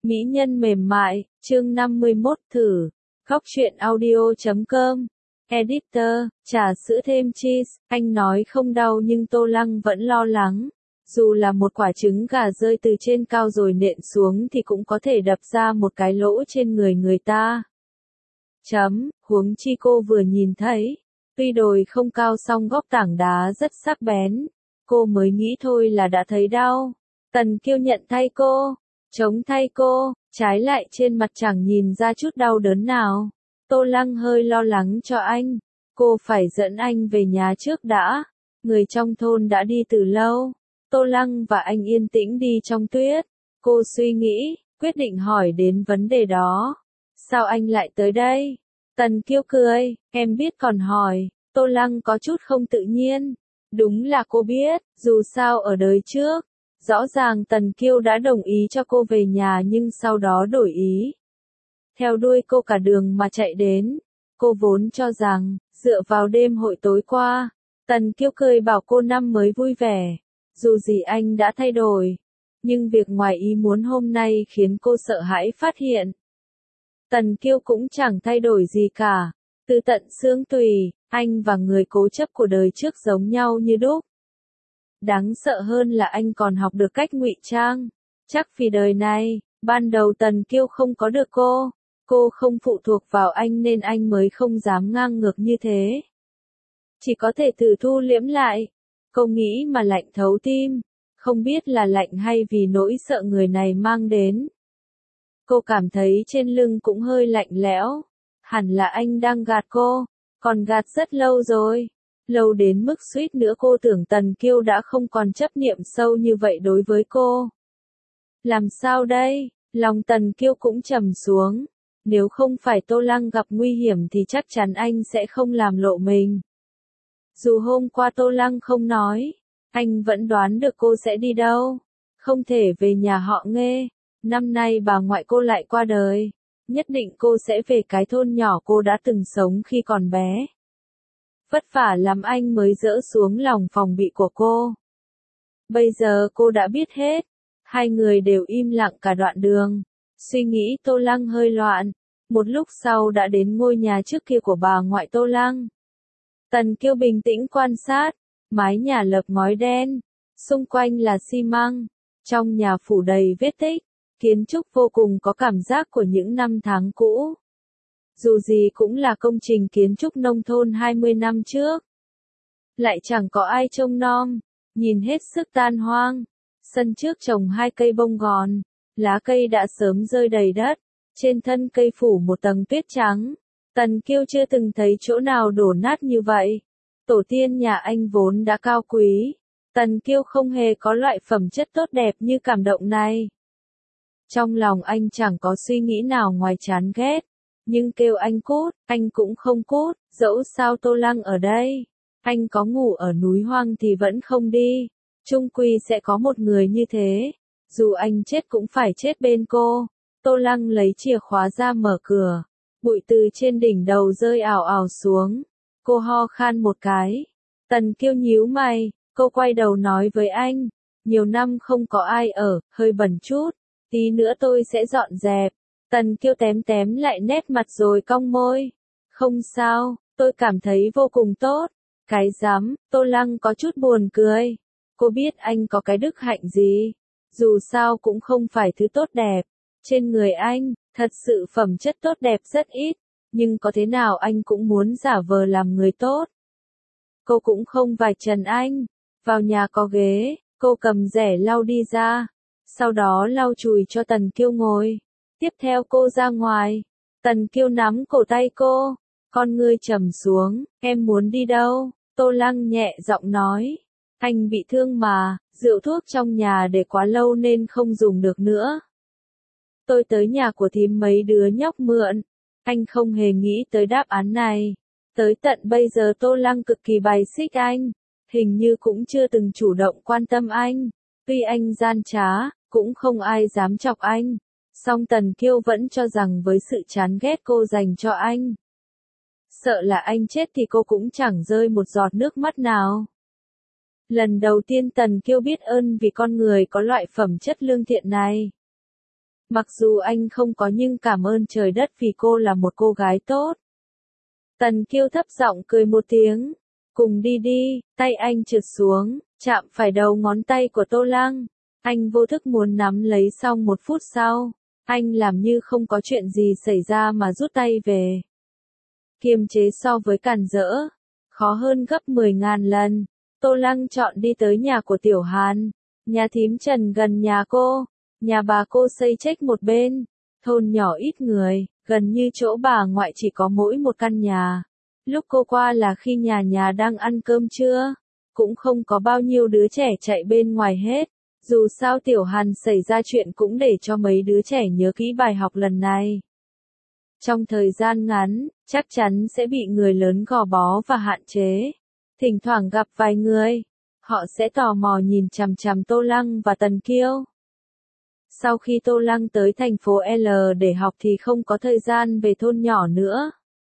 Mỹ nhân mềm mại, chương 51 thử. Góc truyện audio.com. Editor, trà sữa thêm cheese, anh nói không đau nhưng Tô Lăng vẫn lo lắng. Dù là một quả trứng gà rơi từ trên cao rồi nện xuống thì cũng có thể đập ra một cái lỗ trên người người ta. Huống chi cô vừa nhìn thấy. Tuy đồi không cao song góc tảng đá rất sắc bén. Cô mới nghĩ thôi là đã thấy đau. Tần Kiêu nhận thay cô. Chống thay cô, trái lại trên mặt chẳng nhìn ra chút đau đớn nào. Tô Lăng hơi lo lắng cho anh. Cô phải dẫn anh về nhà trước đã. Người trong thôn đã đi từ lâu. Tô Lăng và anh yên tĩnh đi trong tuyết. Cô suy nghĩ, quyết định hỏi đến vấn đề đó. Sao anh lại tới đây? Tần Kiêu cười, em biết còn hỏi. Tô Lăng có chút không tự nhiên. Đúng là cô biết, dù sao ở đời trước. Rõ ràng Tần Kiêu đã đồng ý cho cô về nhà nhưng sau đó đổi ý. Theo đuôi cô cả đường mà chạy đến. Cô vốn cho rằng, dựa vào đêm hội tối qua, Tần Kiêu cười bảo cô năm mới vui vẻ. Dù gì anh đã thay đổi. Nhưng việc ngoài ý muốn hôm nay khiến cô sợ hãi phát hiện. Tần Kiêu cũng chẳng thay đổi gì cả. Từ tận xương tùy, anh và người cố chấp của đời trước giống nhau như đúc. Đáng sợ hơn là anh còn học được cách ngụy trang. Chắc vì đời này, ban đầu Tần Kiêu không có được cô không phụ thuộc vào anh nên anh mới không dám ngang ngược như thế. Chỉ có thể thử thu liễm lại. Cô nghĩ mà lạnh thấu tim, không biết là lạnh hay vì nỗi sợ người này mang đến. Cô cảm thấy trên lưng cũng hơi lạnh lẽo, hẳn là anh đang gạt cô, còn gạt rất lâu rồi. Lâu đến mức suýt nữa cô tưởng Tần Kiêu đã không còn chấp niệm sâu như vậy đối với cô. Làm sao đây? Lòng Tần Kiêu cũng trầm xuống. Nếu không phải Tô Lăng gặp nguy hiểm thì chắc chắn anh sẽ không làm lộ mình. Dù hôm qua Tô Lăng không nói, anh vẫn đoán được cô sẽ đi đâu. Không thể về nhà họ Nghê. Năm nay bà ngoại cô lại qua đời. Nhất định cô sẽ về cái thôn nhỏ cô đã từng sống khi còn bé. Vất vả lắm anh mới dỡ xuống lòng phòng bị của cô. Bây giờ cô đã biết hết. Hai người đều im lặng cả đoạn đường. Suy nghĩ Tô Lăng hơi loạn. Một lúc sau đã đến ngôi nhà trước kia của bà ngoại Tô Lăng. Tần Kiêu bình tĩnh quan sát. Mái nhà lợp ngói đen. Xung quanh là xi măng. Trong nhà phủ đầy vết tích. Kiến trúc vô cùng có cảm giác của những năm tháng cũ. Dù gì cũng là công trình kiến trúc nông thôn 20 năm trước. Lại chẳng có ai trông nom, nhìn hết sức tan hoang. Sân trước trồng 2 cây bông gòn, lá cây đã sớm rơi đầy đất, trên thân cây phủ một tầng tuyết trắng. Tần Kiêu chưa từng thấy chỗ nào đổ nát như vậy. Tổ tiên nhà anh vốn đã cao quý. Tần Kiêu không hề có loại phẩm chất tốt đẹp như cảm động này. Trong lòng anh chẳng có suy nghĩ nào ngoài chán ghét. Nhưng kêu anh cút, anh cũng không cút, dẫu sao Tô Lăng ở đây. Anh có ngủ ở núi hoang thì vẫn không đi. Chung quy sẽ có một người như thế. Dù anh chết cũng phải chết bên cô. Tô Lăng lấy chìa khóa ra mở cửa. Bụi từ trên đỉnh đầu rơi ảo ảo xuống. Cô ho khan một cái. Tần Kiêu nhíu mày, cô quay đầu nói với anh. Nhiều năm không có ai ở, hơi bẩn chút. Tí nữa tôi sẽ dọn dẹp. Tần Kiêu tém tém lại nét mặt rồi cong môi. Không sao, tôi cảm thấy vô cùng tốt. Cái dám, Tô Lăng có chút buồn cười. Cô biết anh có cái đức hạnh gì. Dù sao cũng không phải thứ tốt đẹp. Trên người anh, thật sự phẩm chất tốt đẹp rất ít. Nhưng có thế nào anh cũng muốn giả vờ làm người tốt. Cô cũng không vạch trần anh. Vào nhà có ghế, cô cầm rẻ lau đi ra. Sau đó lau chùi cho Tần Kiêu ngồi. Tiếp theo cô ra ngoài. Tần Kiêu nắm cổ tay cô. Con ngươi trầm xuống. Em muốn đi đâu? Tô Lăng nhẹ giọng nói. Anh bị thương mà, rượu thuốc trong nhà để quá lâu nên không dùng được nữa. Tôi tới nhà của thím mấy đứa nhóc mượn. Anh không hề nghĩ tới đáp án này. Tới tận bây giờ Tô Lăng cực kỳ bài xích anh. Hình như cũng chưa từng chủ động quan tâm anh. Tuy anh gian trá, cũng không ai dám chọc anh. Song Tần Kiêu vẫn cho rằng với sự chán ghét cô dành cho anh. Sợ là anh chết thì cô cũng chẳng rơi một giọt nước mắt nào. Lần đầu tiên Tần Kiêu biết ơn vì con người có loại phẩm chất lương thiện này. Mặc dù anh không có nhưng cảm ơn trời đất vì cô là một cô gái tốt. Tần Kiêu thấp giọng cười một tiếng. Cùng đi đi, tay anh trượt xuống, chạm phải đầu ngón tay của Tô Lăng. Anh vô thức muốn nắm lấy xong một phút sau. Anh làm như không có chuyện gì xảy ra mà rút tay về. Kiềm chế so với cản rỡ. Khó hơn gấp 10.000 lần. Tô Lăng chọn đi tới nhà của Tiểu Hàn. Nhà thím Trần gần nhà cô. Nhà bà cô xây chếch một bên. Thôn nhỏ ít người, gần như chỗ bà ngoại chỉ có mỗi một căn nhà. Lúc cô qua là khi nhà nhà đang ăn cơm trưa. Cũng không có bao nhiêu đứa trẻ chạy bên ngoài hết. Dù sao Tiểu Hàn xảy ra chuyện cũng để cho mấy đứa trẻ nhớ kỹ bài học lần này. Trong thời gian ngắn, chắc chắn sẽ bị người lớn gò bó và hạn chế. Thỉnh thoảng gặp vài người, họ sẽ tò mò nhìn chằm chằm Tô Lăng và Tần Kiêu. Sau khi Tô Lăng tới thành phố L để học thì không có thời gian về thôn nhỏ nữa.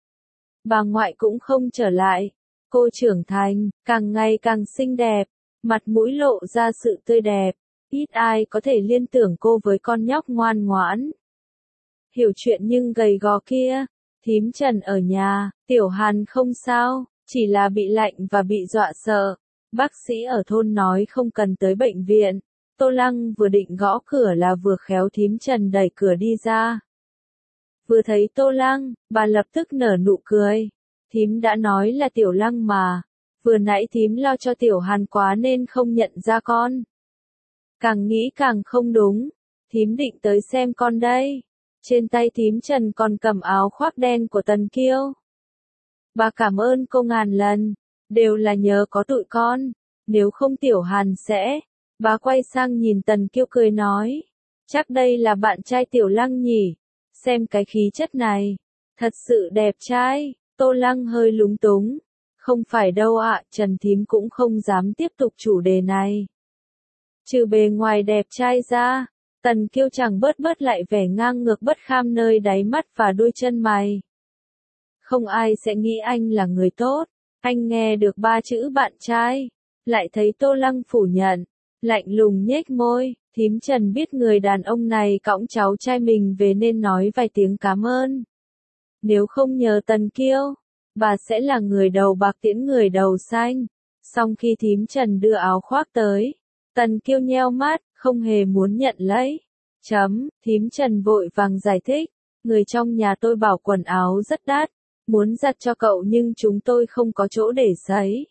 Bà ngoại cũng không trở lại. Cô trưởng thành, càng ngày càng xinh đẹp, mặt mũi lộ ra sự tươi đẹp. Ít ai có thể liên tưởng cô với con nhóc ngoan ngoãn. Hiểu chuyện nhưng gầy gò kia. Thím Trần ở nhà, Tiểu Hàn không sao, chỉ là bị lạnh và bị dọa sợ. Bác sĩ ở thôn nói không cần tới bệnh viện. Tô Lăng vừa định gõ cửa là vừa khéo thím Trần đẩy cửa đi ra. Vừa thấy Tô Lăng, bà lập tức nở nụ cười. Thím đã nói là Tiểu Lăng mà. Vừa nãy thím lo cho Tiểu Hàn quá nên không nhận ra con. Càng nghĩ càng không đúng. Thím định tới xem con đây. Trên tay thím Trần còn cầm áo khoác đen của Tần Kiêu. Bà cảm ơn cô ngàn lần. Đều là nhờ có tụi con. Nếu không Tiểu Hàn sẽ. Bà quay sang nhìn Tần Kiêu cười nói. Chắc đây là bạn trai Tiểu Lăng nhỉ. Xem cái khí chất này. Thật sự đẹp trai. Tô Lăng hơi lúng túng. Không phải đâu ạ, Trần thím cũng không dám tiếp tục chủ đề này. Trừ bề ngoài đẹp trai ra, Tần Kiêu chẳng bớt lại vẻ ngang ngược bất kham nơi đáy mắt và đôi chân mày. Không ai sẽ nghĩ anh là người tốt. Anh nghe được 3 chữ bạn trai, lại thấy Tô Lăng phủ nhận, lạnh lùng nhếch môi. Thím Trần biết người đàn ông này cõng cháu trai mình về nên nói vài tiếng cảm ơn. Nếu không nhờ Tần Kiêu, bà sẽ là người đầu bạc tiễn người đầu xanh. Xong khi thím Trần đưa áo khoác tới, Tần Kiêu nheo mắt, không hề muốn nhận lấy. Thím Trần vội vàng giải thích, người trong nhà tôi bảo quần áo rất đắt, muốn giặt cho cậu nhưng chúng tôi không có chỗ để sấy.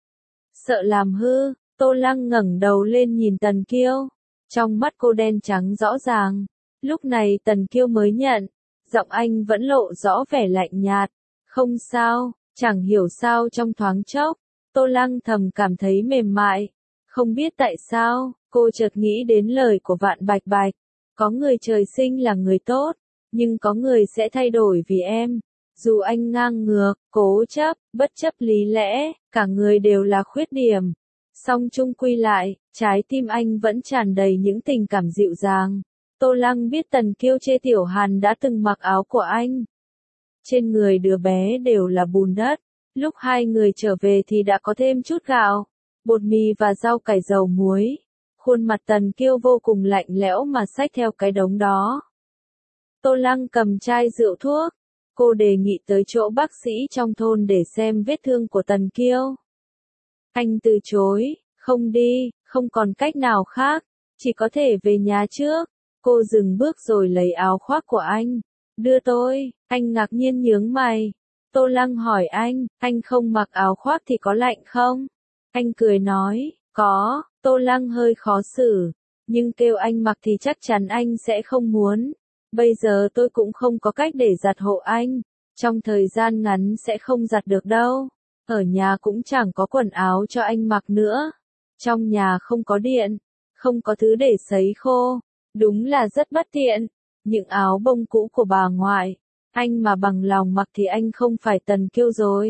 Sợ làm hư, Tô Lăng ngẩng đầu lên nhìn Tần Kiêu. Trong mắt cô đen trắng rõ ràng. Lúc này Tần Kiêu mới nhận, giọng anh vẫn lộ rõ vẻ lạnh nhạt. Không sao, chẳng hiểu sao trong thoáng chốc, Tô Lăng thầm cảm thấy mềm mại. Không biết tại sao, cô chợt nghĩ đến lời của Vạn Bạch Bạch. Có người trời sinh là người tốt, nhưng có người sẽ thay đổi vì em. Dù anh ngang ngược, cố chấp, bất chấp lý lẽ, cả người đều là khuyết điểm. Song chung quy lại, trái tim anh vẫn tràn đầy những tình cảm dịu dàng. Tô Lăng biết Tần Kiêu chê Tiểu Hàn đã từng mặc áo của anh. Trên người đứa bé đều là bùn đất. Lúc hai người trở về thì đã có thêm chút gạo, bột mì và rau cải dầu muối. Khuôn mặt Tần Kiêu vô cùng lạnh lẽo mà xách theo cái đống đó. Tô Lăng cầm chai rượu thuốc. Cô đề nghị tới chỗ bác sĩ trong thôn để xem vết thương của Tần Kiêu. Anh từ chối, không đi, không còn cách nào khác, chỉ có thể về nhà trước. Cô dừng bước rồi lấy áo khoác của anh, đưa tôi. Anh ngạc nhiên nhướng mày. Tô Lăng hỏi anh không mặc áo khoác thì có lạnh không? Anh cười nói, có. Tô Lăng hơi khó xử, nhưng kêu anh mặc thì chắc chắn anh sẽ không muốn. Bây giờ tôi cũng không có cách để giặt hộ anh, trong thời gian ngắn sẽ không giặt được đâu. Ở nhà cũng chẳng có quần áo cho anh mặc nữa. Trong nhà không có điện, không có thứ để sấy khô, đúng là rất bất tiện. Những áo bông cũ của bà ngoại, anh mà bằng lòng mặc thì anh không phải Tần Kiêu rồi.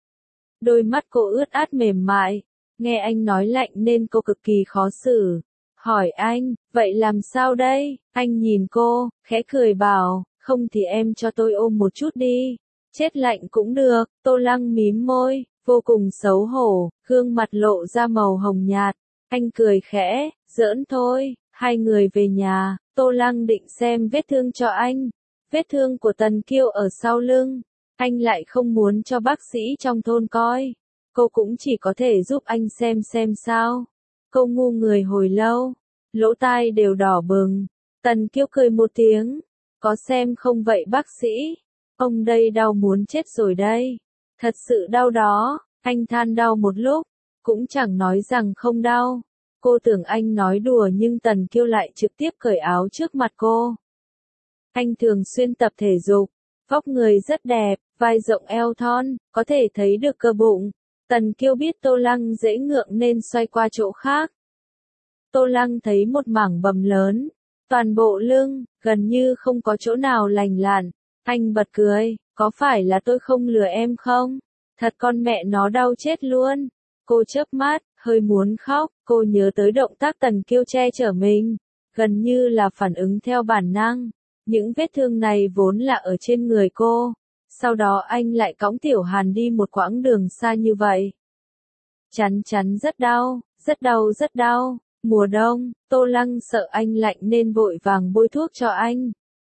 Đôi mắt cô ướt át mềm mại, nghe anh nói lạnh nên cô cực kỳ khó xử. Hỏi anh, vậy làm sao đây? Anh nhìn cô, khẽ cười bảo, không thì em cho tôi ôm một chút đi. Chết lạnh cũng được. Tô Lăng mím môi, vô cùng xấu hổ, gương mặt lộ ra màu hồng nhạt. Anh cười khẽ, giỡn thôi, Hai người về nhà, Tô Lăng định xem vết thương cho anh. Vết thương của Tần Kiêu ở sau lưng. Anh lại không muốn cho bác sĩ trong thôn coi. Cô cũng chỉ có thể giúp anh xem sao. Cô ngu người hồi lâu. Lỗ tai đều đỏ bừng. Tần Kiêu cười một tiếng. Có xem không vậy bác sĩ? Ông đây đau muốn chết rồi đây. Thật sự đau đó. Anh than đau một lúc. Cũng chẳng nói rằng không đau. Cô tưởng anh nói đùa nhưng Tần Kiêu lại trực tiếp cởi áo trước mặt cô. Anh thường xuyên tập thể dục. Vóc người rất đẹp, vai rộng eo thon, có thể thấy được cơ bụng. Tần Kiêu biết Tô Lăng dễ ngượng nên xoay qua chỗ khác. Tô Lăng thấy một mảng bầm lớn. Toàn bộ lưng, gần như không có chỗ nào lành lặn. Anh bật cười, có phải là tôi không lừa em không? Thật con mẹ nó đau chết luôn. Cô chớp mắt, hơi muốn khóc, cô nhớ tới động tác Tần Kiêu che chở mình. Gần như là phản ứng theo bản năng. Những vết thương này vốn là ở trên người cô. Sau đó anh lại cõng Tiểu Hàn đi một quãng đường xa như vậy. Chắn chắn rất đau, rất đau rất đau. Mùa đông, Tô Lăng sợ anh lạnh nên vội vàng bôi thuốc cho anh.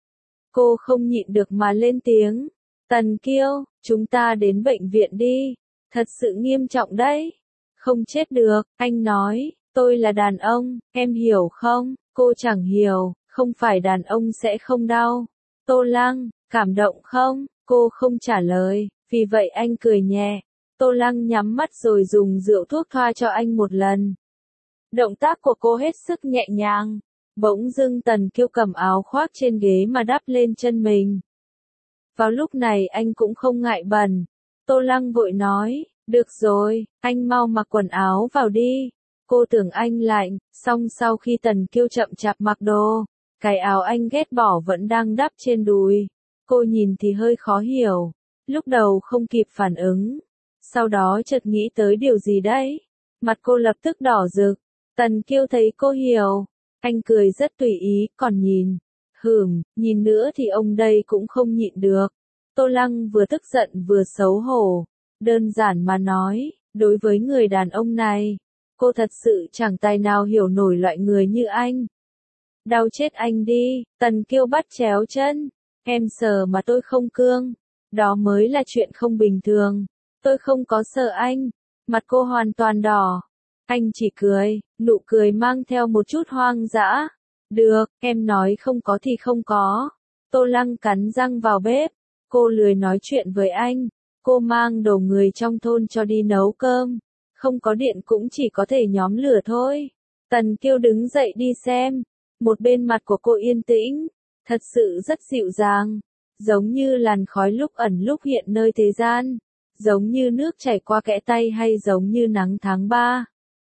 Cô không nhịn được mà lên tiếng. Tần Kiêu, chúng ta đến bệnh viện đi. Thật sự nghiêm trọng đấy. Không chết được, anh nói, tôi là đàn ông, em hiểu không? Cô chẳng hiểu, không phải đàn ông sẽ không đau. Tô Lăng, cảm động không? Cô không trả lời, vì vậy anh cười nhẹ. Tô Lăng nhắm mắt rồi dùng rượu thuốc thoa cho anh một lần. Động tác của cô hết sức nhẹ nhàng. Bỗng dưng Tần Kiêu cầm áo khoác trên ghế mà đắp lên chân mình. Vào lúc này anh cũng không ngại bẩn. Tô Lăng vội nói, được rồi, anh mau mặc quần áo vào đi. Cô tưởng anh lạnh, xong sau khi Tần Kiêu chậm chạp mặc đồ, cái áo anh ghét bỏ vẫn đang đắp trên đùi. Cô nhìn thì hơi khó hiểu, lúc đầu không kịp phản ứng. Sau đó chợt nghĩ tới điều gì đấy. Mặt cô lập tức đỏ rực. Tần Kiêu thấy cô hiểu. Anh cười rất tùy ý, còn nhìn. Nhìn nữa thì ông đây cũng không nhịn được. Tô Lăng vừa tức giận vừa xấu hổ. Đơn giản mà nói, đối với người đàn ông này, cô thật sự chẳng tài nào hiểu nổi loại người như anh. Đau chết anh đi, Tần Kiêu bắt chéo chân. Em sờ mà tôi không cương. Đó mới là chuyện không bình thường. Tôi không có sợ anh. Mặt cô hoàn toàn đỏ. Anh chỉ cười, nụ cười mang theo một chút hoang dã. Được, em nói không có thì không có. Tô Lăng cắn răng vào bếp. Cô lười nói chuyện với anh. Cô mang đồ người trong thôn cho đi nấu cơm. Không có điện cũng chỉ có thể nhóm lửa thôi. Tần Kiêu đứng dậy đi xem. Một bên mặt của cô yên tĩnh. Thật sự rất dịu dàng. Giống như làn khói lúc ẩn lúc hiện nơi thế gian. Giống như nước chảy qua kẽ tay hay giống như nắng tháng 3.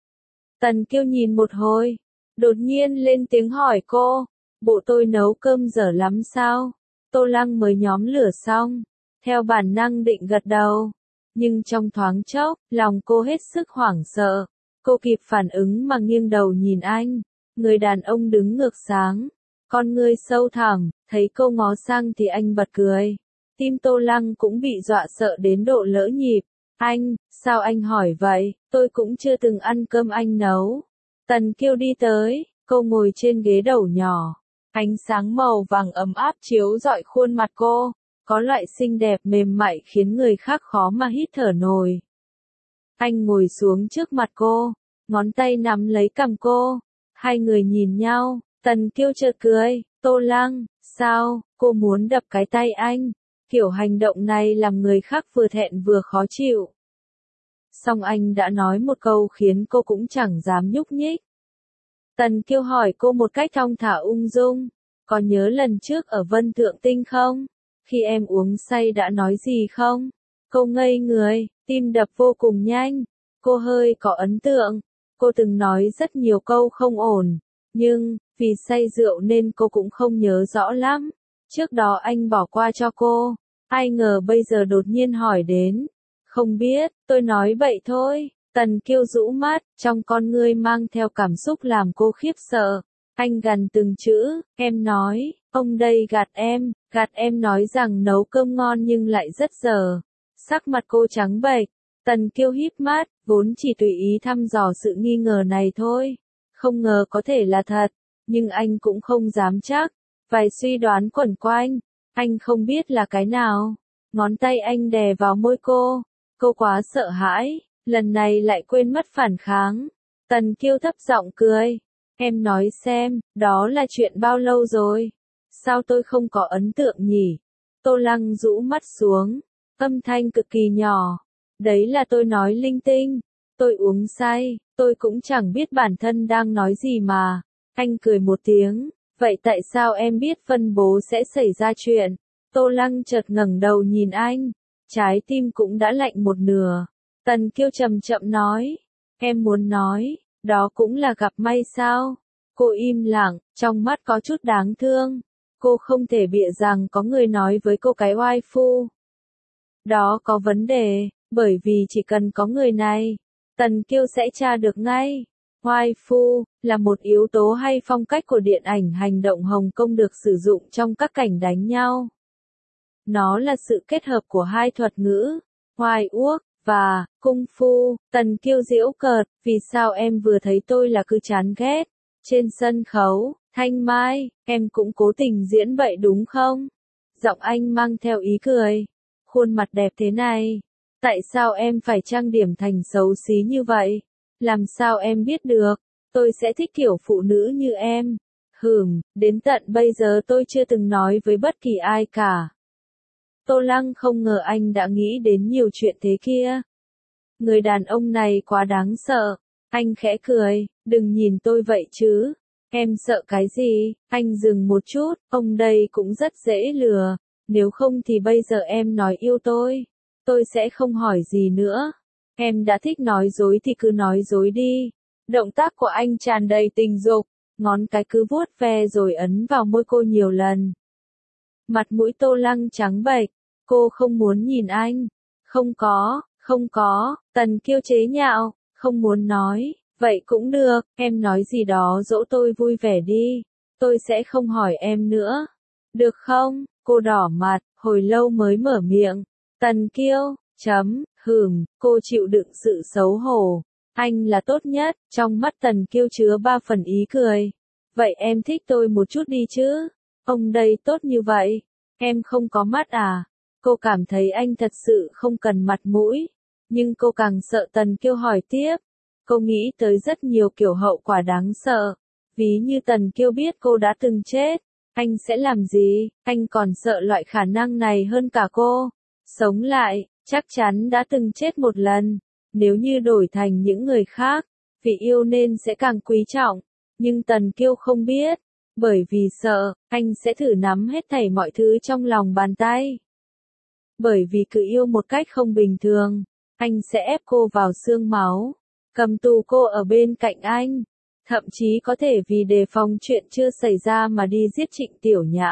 Tần Kiêu nhìn một hồi. Đột nhiên lên tiếng hỏi cô. Bộ tôi nấu cơm dở lắm sao? Tô Lăng mới nhóm lửa xong. Theo bản năng định gật đầu. Nhưng trong thoáng chốc, lòng cô hết sức hoảng sợ. Cô kịp phản ứng mà nghiêng đầu nhìn anh. Người đàn ông đứng ngược sáng. Con ngươi sâu thẳm, thấy cô ngó sang thì anh bật cười. Tim Tô Lăng cũng bị dọa sợ đến độ lỡ nhịp. Anh, sao anh hỏi vậy? Tôi cũng chưa từng ăn cơm anh nấu. Tần Kiêu đi tới, cô ngồi trên ghế đầu nhỏ. Ánh sáng màu vàng ấm áp chiếu rọi khuôn mặt cô. Có loại xinh đẹp mềm mại khiến người khác khó mà hít thở nổi. Anh ngồi xuống trước mặt cô, ngón tay nắm lấy cằm cô. Hai người nhìn nhau, Tần Kiêu chợt cười. Tô Lăng, sao, cô muốn đập cái tay anh? Kiểu hành động này làm người khác vừa thẹn vừa khó chịu. Song anh đã nói một câu khiến cô cũng chẳng dám nhúc nhích. Tần Kiêu hỏi cô một cách thong thả ung dung. Có nhớ lần trước ở Vân Thượng Tinh không? Khi em uống say đã nói gì không? Cô ngây người, tim đập vô cùng nhanh. Cô hơi có ấn tượng. Cô từng nói rất nhiều câu không ổn. Nhưng, vì say rượu nên cô cũng không nhớ rõ lắm. Trước đó anh bỏ qua cho cô. Ai ngờ bây giờ đột nhiên hỏi đến. Không biết, tôi nói bậy thôi. Tần Kiêu rũ mắt, trong con ngươi mang theo cảm xúc làm cô khiếp sợ. Anh gằn từng chữ, em nói, ông đây gạt em nói rằng nấu cơm ngon nhưng lại rất dở. Sắc mặt cô trắng bệch. Tần Kiêu híp mắt, vốn chỉ tùy ý thăm dò sự nghi ngờ này thôi. Không ngờ có thể là thật. nhưng anh cũng không dám chắc. Vài suy đoán quẩn quanh, anh không biết là cái nào. Ngón tay anh đè vào môi cô quá sợ hãi, lần này lại quên mất phản kháng. Tần Kiêu thấp giọng cười, em nói xem, đó là chuyện bao lâu rồi? Sao tôi không có ấn tượng nhỉ? Tô Lăng rũ mắt xuống, âm thanh cực kỳ nhỏ. Đấy là tôi nói linh tinh, tôi uống say, tôi cũng chẳng biết bản thân đang nói gì mà. Anh cười một tiếng, vậy tại sao em biết phân bố sẽ xảy ra chuyện? Tô Lăng chợt ngẩng đầu nhìn anh, trái tim cũng đã lạnh một nửa. Tần Kiêu chậm chậm nói, em muốn nói, đó cũng là gặp may sao? Cô im lặng, trong mắt có chút đáng thương. Cô không thể bịa rằng có người nói với cô cái oai phu đó có vấn đề, bởi vì chỉ cần có người này, Tần Kiêu sẽ tra được ngay. Oai phu là một yếu tố hay phong cách của điện ảnh hành động Hồng Kông được sử dụng trong các cảnh đánh nhau. Nó là sự kết hợp của hai thuật ngữ, oai uốc và cung phu. Tần Kiêu giễu cợt, vì sao em vừa thấy tôi là cứ chán ghét? Trên sân khấu, Thanh Mai, em cũng cố tình diễn vậy đúng không? Giọng anh mang theo ý cười. Khuôn mặt đẹp thế này, tại sao em phải trang điểm thành xấu xí như vậy? Làm sao em biết được, tôi sẽ thích kiểu phụ nữ như em. Đến tận bây giờ tôi chưa từng nói với bất kỳ ai cả. Tô Lăng không ngờ anh đã nghĩ đến nhiều chuyện thế kia. Người đàn ông này quá đáng sợ. Anh khẽ cười, đừng nhìn tôi vậy chứ. Em sợ cái gì? Anh dừng một chút, ông đây cũng rất dễ lừa. Nếu không thì bây giờ em nói yêu tôi sẽ không hỏi gì nữa. Em đã thích nói dối thì cứ nói dối đi. Động tác của anh tràn đầy tình dục, ngón cái cứ vuốt ve rồi ấn vào môi cô nhiều lần. Mặt mũi Tô Lăng trắng bệch, cô không muốn nhìn anh. Không có, Tần Kiêu chế nhạo, không muốn nói, vậy cũng được, em nói gì đó dỗ tôi vui vẻ đi, tôi sẽ không hỏi em nữa. Được không? Cô đỏ mặt, hồi lâu mới mở miệng. Tần Kiêu, cô chịu đựng sự xấu hổ. Anh là tốt nhất, trong mắt Tần Kiêu chứa 3 phần ý cười. Vậy em thích tôi một chút đi chứ? Ông đây tốt như vậy. Em không có mắt à? Cô cảm thấy anh thật sự không cần mặt mũi. Nhưng cô càng sợ Tần Kiêu hỏi tiếp. Cô nghĩ tới rất nhiều kiểu hậu quả đáng sợ. Ví như Tần Kiêu biết cô đã từng chết. Anh sẽ làm gì? Anh còn sợ loại khả năng này hơn cả cô. Sống lại, chắc chắn đã từng chết một lần. Nếu như đổi thành những người khác, vì yêu nên sẽ càng quý trọng. Nhưng Tần Kiêu không biết. Bởi vì sợ, anh sẽ thử nắm hết thảy mọi thứ trong lòng bàn tay. Bởi vì cứ yêu một cách không bình thường, anh sẽ ép cô vào xương máu. Cầm tù cô ở bên cạnh anh. Thậm chí có thể vì đề phòng chuyện chưa xảy ra mà đi giết Trịnh Tiểu Nhã.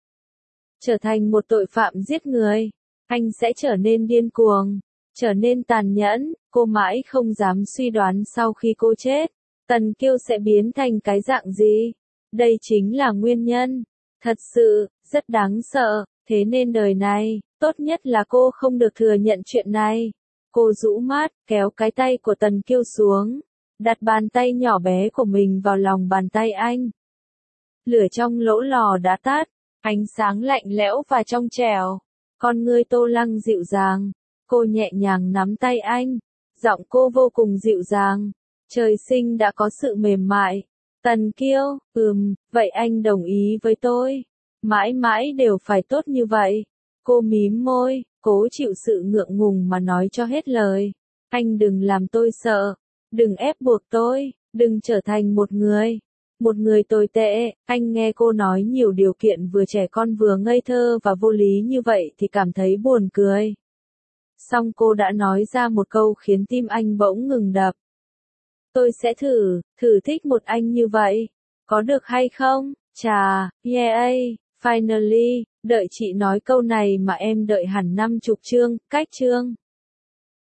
Trở thành một tội phạm giết người. Anh sẽ trở nên điên cuồng, trở nên tàn nhẫn. Cô mãi không dám suy đoán sau khi cô chết, Tần Kiêu sẽ biến thành cái dạng gì. Đây chính là nguyên nhân. Thật sự, rất đáng sợ. Thế nên đời này, tốt nhất là cô không được thừa nhận chuyện này. Cô rũ mắt, kéo cái tay của Tần Kiêu xuống. Đặt bàn tay nhỏ bé của mình vào lòng bàn tay anh. Lửa trong lỗ lò đã tắt, ánh sáng lạnh lẽo và trong trẻo. Con ngươi Tô Lăng dịu dàng. Cô nhẹ nhàng nắm tay anh. Giọng cô vô cùng dịu dàng. Trời sinh đã có sự mềm mại. Tần Kiêu, vậy anh đồng ý với tôi. Mãi mãi đều phải tốt như vậy. Cô mím môi, cố chịu sự ngượng ngùng mà nói cho hết lời. Anh đừng làm tôi sợ. Đừng ép buộc tôi, đừng trở thành một người tồi tệ. Anh nghe cô nói nhiều điều kiện vừa trẻ con vừa ngây thơ và vô lý như vậy thì cảm thấy buồn cười. Xong cô đã nói ra một câu khiến tim anh bỗng ngừng đập. Tôi sẽ thử thích một anh như vậy. Có được hay không? Chà, yeah, finally, đợi chị nói câu này mà em đợi hẳn 50 chương, cách chương.